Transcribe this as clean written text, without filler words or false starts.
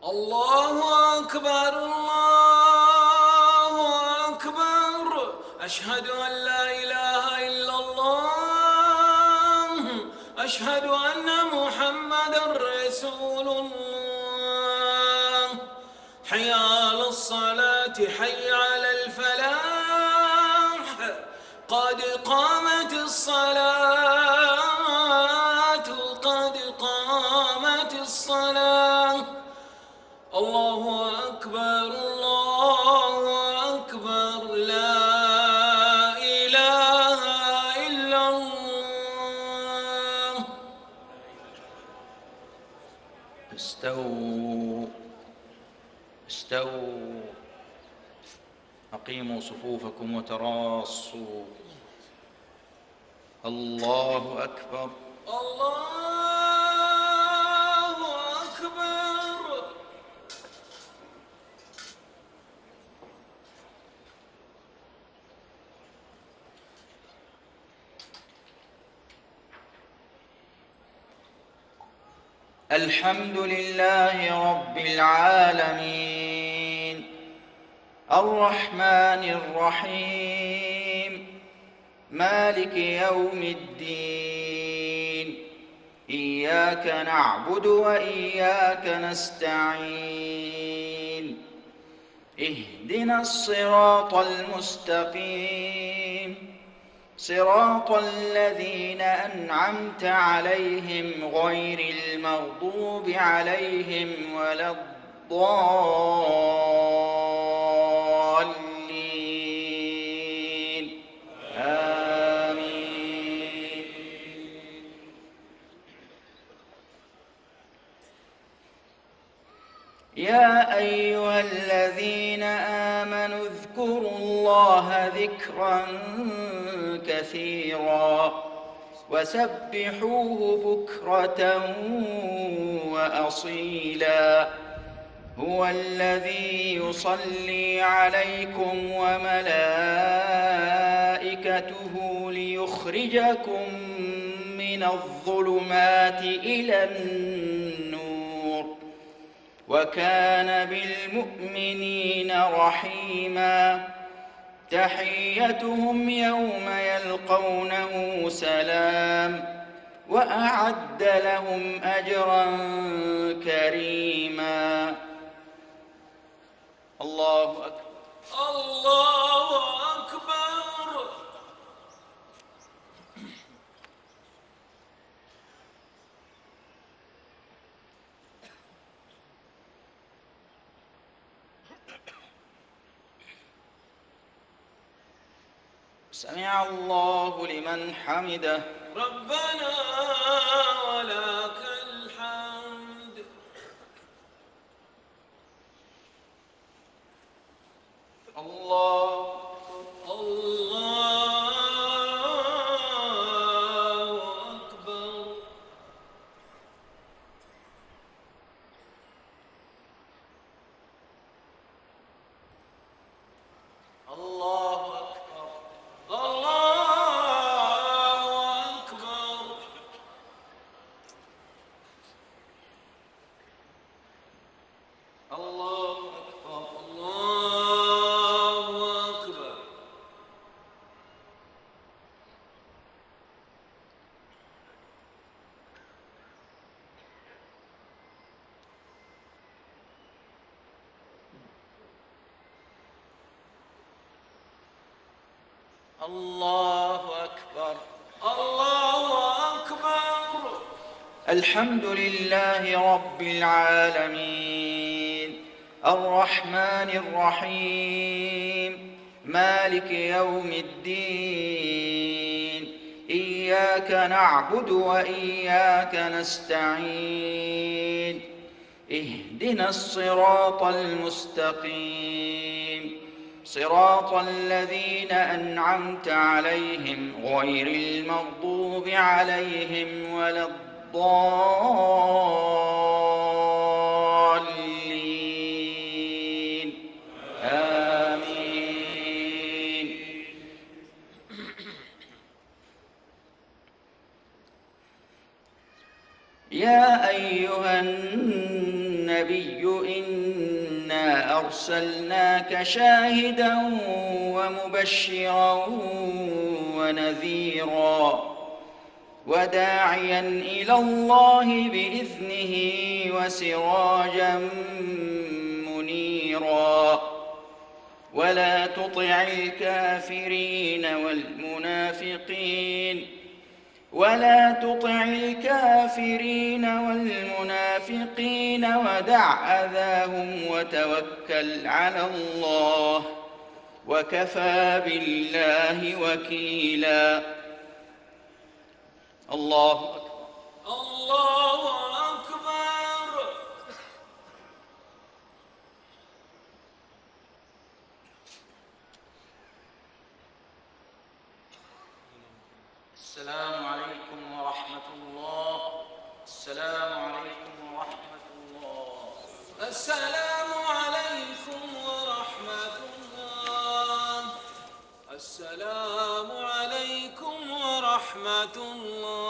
الله أكبر الله أكبر. أشهد أن لا إله إلا الله. أشهد أن محمدًا رسول الله. حي على الصلاة حي على الفلاح. قد قامت الصلاة قد قامت الصلاة. الله أكبر الله أكبر. لا إله إلا الله. استووا استووا. أقيموا صفوفكم وتراصوا. الله أكبر الله أكبر. الحمد لله رب العالمين الرحمن الرحيم مالك يوم الدين. إياك نعبد وإياك نستعين. اهدنا الصراط المستقيم صراط الذين أنعمت عليهم غير المغضوب عليهم ولا الضالين. آمين. يا أيها الذين آمنوا اذكروا الله ذكرا كثيرا وسبحوه بكرة وأصيلا. هو الذي يصلي عليكم وملائكته ليخرجكم من الظلمات إلى النور وكان بالمؤمنين رحيما. تحيتهم يوم يلقونه سلام وأعد لهم أجرا كريما. الله أكبر الله أكبر. سمع الله لمن حمده. ربنا ولك الحمد. الله الله أكبر. الله أكبر. الله أكبر. الله أكبر. الله أكبر. الله أكبر. الله أكبر. الحمد لله رب العالمين الرحمن الرحيم مالك يوم الدين. إياك نعبد وإياك نستعين. اهدنا الصراط المستقيم صراط الذين أنعمت عليهم غير المغضوب عليهم ولا الضالين. آمين. يا أيها الناس النبي إنا أرسلناك شاهدا ومبشرا ونذيرا وداعيا إلى الله بإذنه وسراجا منيرا ولا تطع الكافرين والمنافقين ودع أذاهم وتوكل على الله وكفى بالله وكيلا. الله أكبر. الله أكبر. السلام عليكم ورحمة الله. السلام عليكم ورحمة الله. السلام عليكم ورحمة الله. السلام عليكم ورحمة الله.